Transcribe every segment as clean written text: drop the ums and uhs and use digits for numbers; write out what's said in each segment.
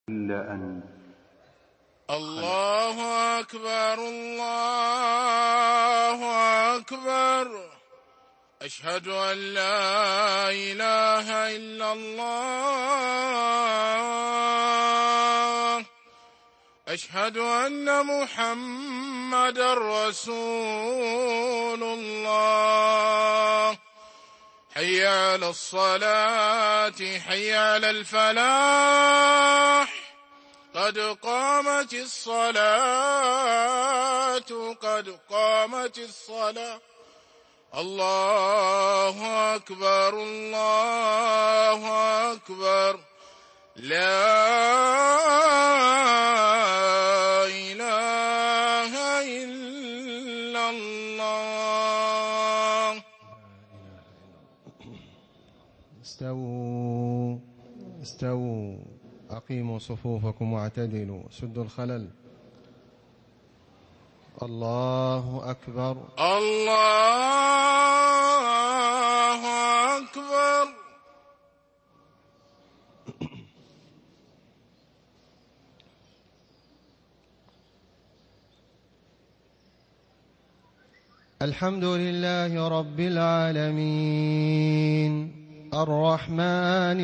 إلا أن الله أكبر الله أكبر. أشهد أن لا إله إلا الله. أشهد أن محمدًا رسول الله. حي على الصلاة حي على الفلاح. قد قامت الصلاة قد قامت الصلاة. الله أكبر الله أكبر. لا إله إلا الله. استووا أقيموا صفوفكم واعتدلوا سدوا الخلل. الله أكبر الله أكبر. الحمد لله رب العالمين الرحمن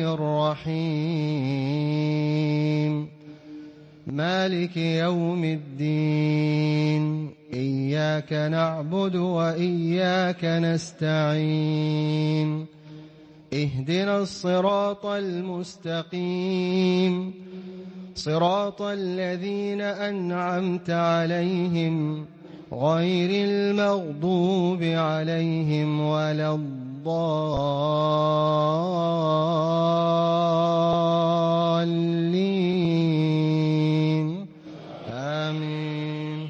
الرحيم مالك يوم الدين. إياك نعبد وإياك نستعين. اهدنا الصراط المستقيم صراط الذين أنعمت عليهم غير المغضوب عليهم ولا الضالين. آمين.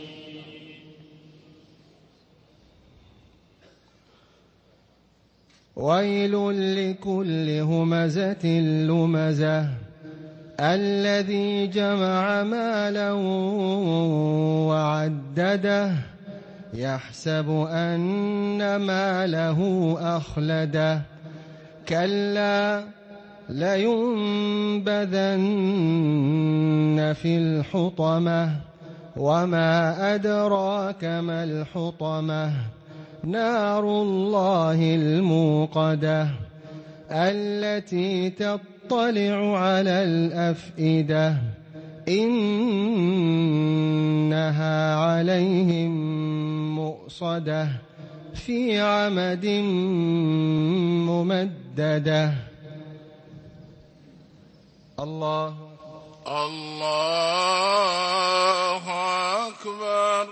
ويل لكل همزة لمزة الذي جمع مالا وعدده يحسب أن ماله أخلده. كلا لينبذن في الحطمة وما أدراك ما الحطمة. نار الله الموقدة التي تطلع على الأفئدة. إنها عليهم مؤصدة في عمد ممددة. الله أكبر.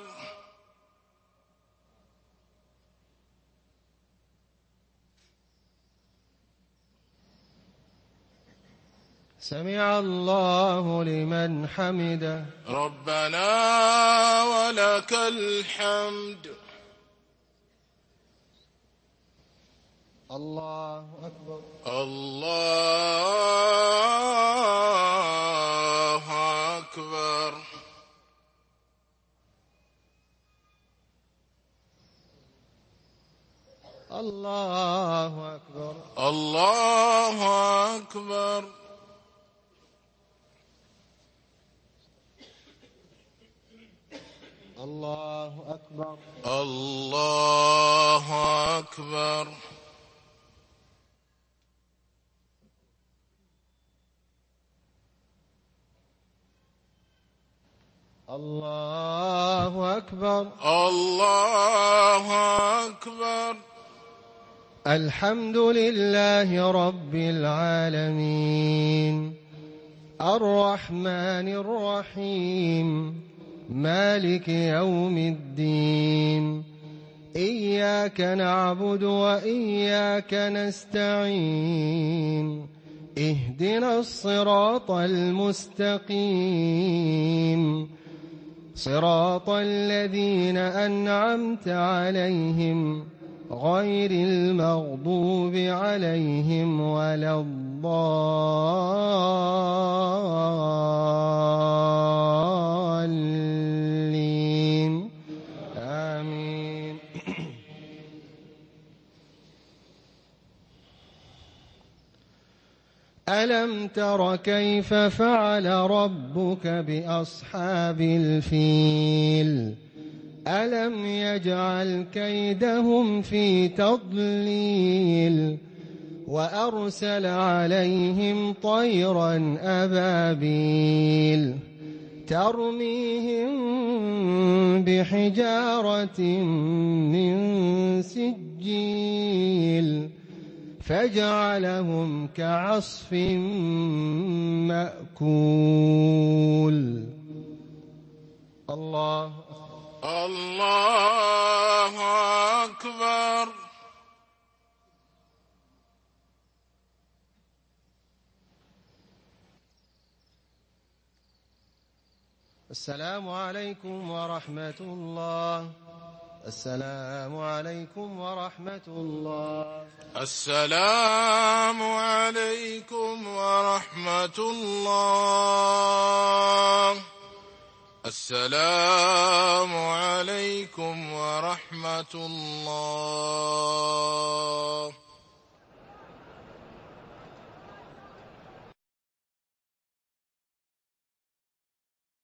سمع الله لمن حمده. ربنا ولك الحمد. الله أكبر. الله أكبر. الله أكبر. الله أكبر. الله أكبر. الله أكبر. الله أكبر. الله أكبر. الحمد لله رب العالمين الرحمن الرحيم مالك يوم الدين. إياك نعبد وإياك نستعين. اهدنا الصراط المستقيم صراط الذين أنعمت عليهم غير المغضوب عليهم ولا الضالين. آمين. ألم تر كيف فعل ربك بأصحاب الفيل ألم يجعل كيدهم في تضليل وأرسل عليهم طيرا أبابيل ترميهم بحجارة من سجيل فجعلهم كعصف مأكول. الله أكبر. السلام عليكم ورحمة الله. السلام عليكم ورحمة الله. السلام عليكم ورحمة الله. السلام عليكم ورحمة الله.